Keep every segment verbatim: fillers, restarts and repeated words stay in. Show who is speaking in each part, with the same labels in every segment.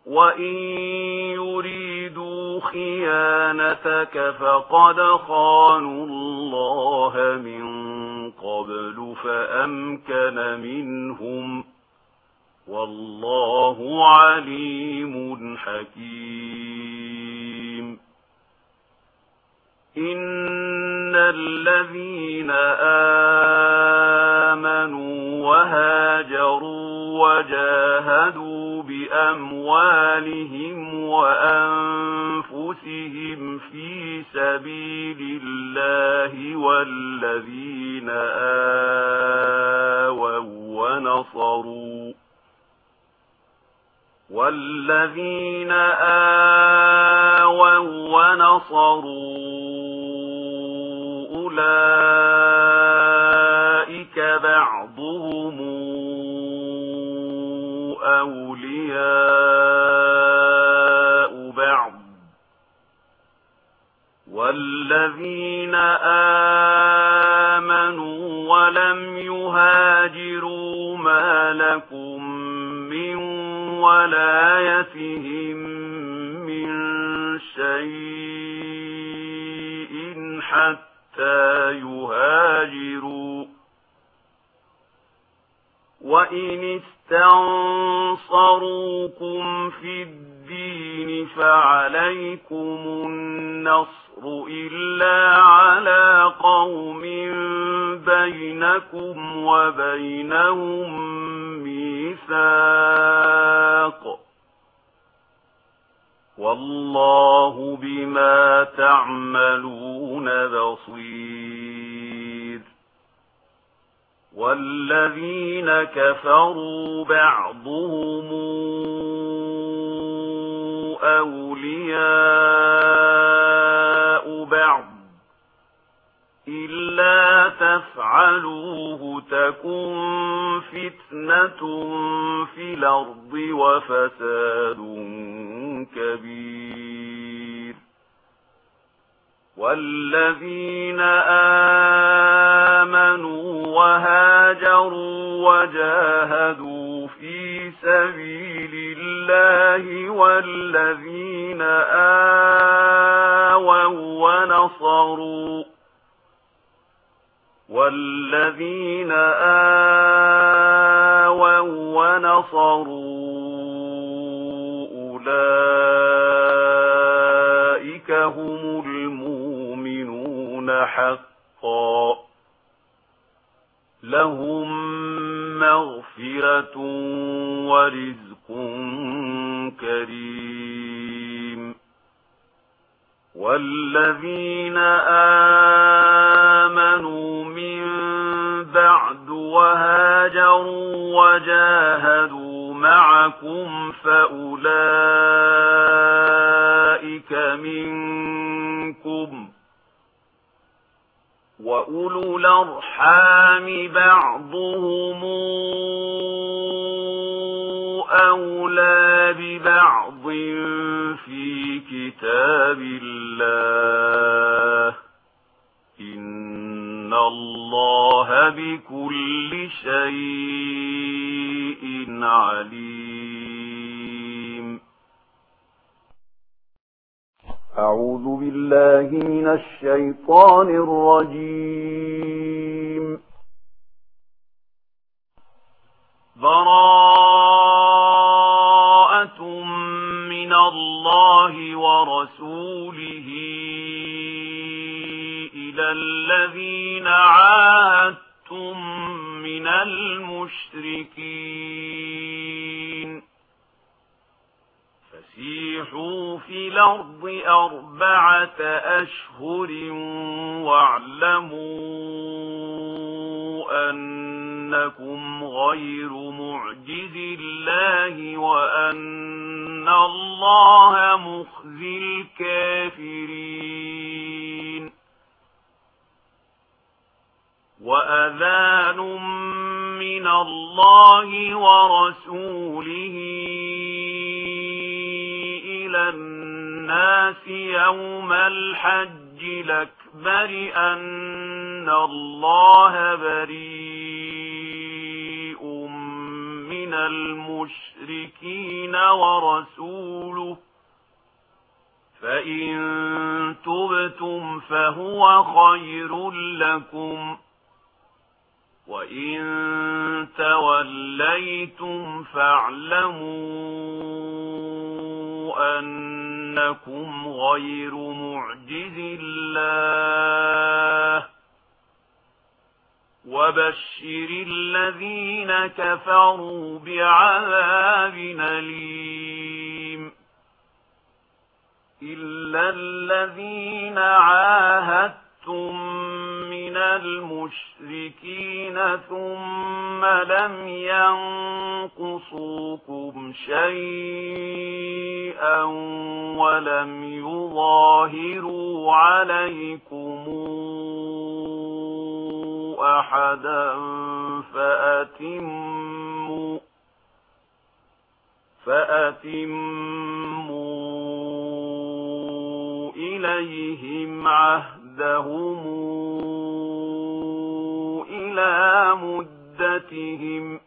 Speaker 1: وإن يريدوا خيانتك فقد خانوا الله من قبل فأمكن منهم، والله عليم حكيم. إن الذين آمنوا وهاجروا وجاهدوا بأموالهم وأنفسهم في سبيل الله والذين آووا ونصروا والذين آووا ونصروا أولئك بعضهم أولياء بعض، والذين آمنوا ولم يهاجروا ما لكم من ولايتهم من شيء حتى يهاجروا، وإن استنصروكم في الدين فعليكم النصر إلا على قوم بينكم وبينهم ميثاق، والله بما تعملون بصير. والذين كفروا بعضهم أولياء بعض إلا تفعلوه تكن فتنة في الأرض وفساد كبير. والذين آمنوا وهاجروا وجاهدوا في سبيل الله والذين آووا ونصروا والذين آووا ونصروا أولئك هم المؤمنون حقا، لهم مغفرة ورزق كريم. والذين آمنوا من بعد وهاجروا وجاهدوا معكم فأولئك منكم، وأولو الأرحام بعضهم أولى ببعض في كتاب الله، إن الله بكل شيء عليم. أعوذ بالله من الشيطان الرجيم. براءة من الله ورسوله إلى الذين عاهدتم من المشركين، فسيحوا في الأرض أربعة أشهر واعلموا أنكم غير معجز الله وأن الله مخزي الكافرين. وأذان من الله ورسوله إلى الناس يوم الحج الأكبر أن الله بريء من من المشركين ورسوله فإن تبتم فهو خير لكم وإن توليتم فاعلموا أنكم غير معجز الله وبشر الذين كفروا بعذاب أليم إلا الذين عاهدتم من المشركين ثم لم ينقصوكم شيئا ولم يظاهروا عليكم أحدا فأتموا فأتموا إليهم عهدهم إلى مدتهم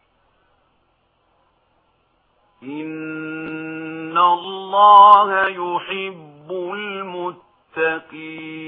Speaker 1: إن الله يحب المتقين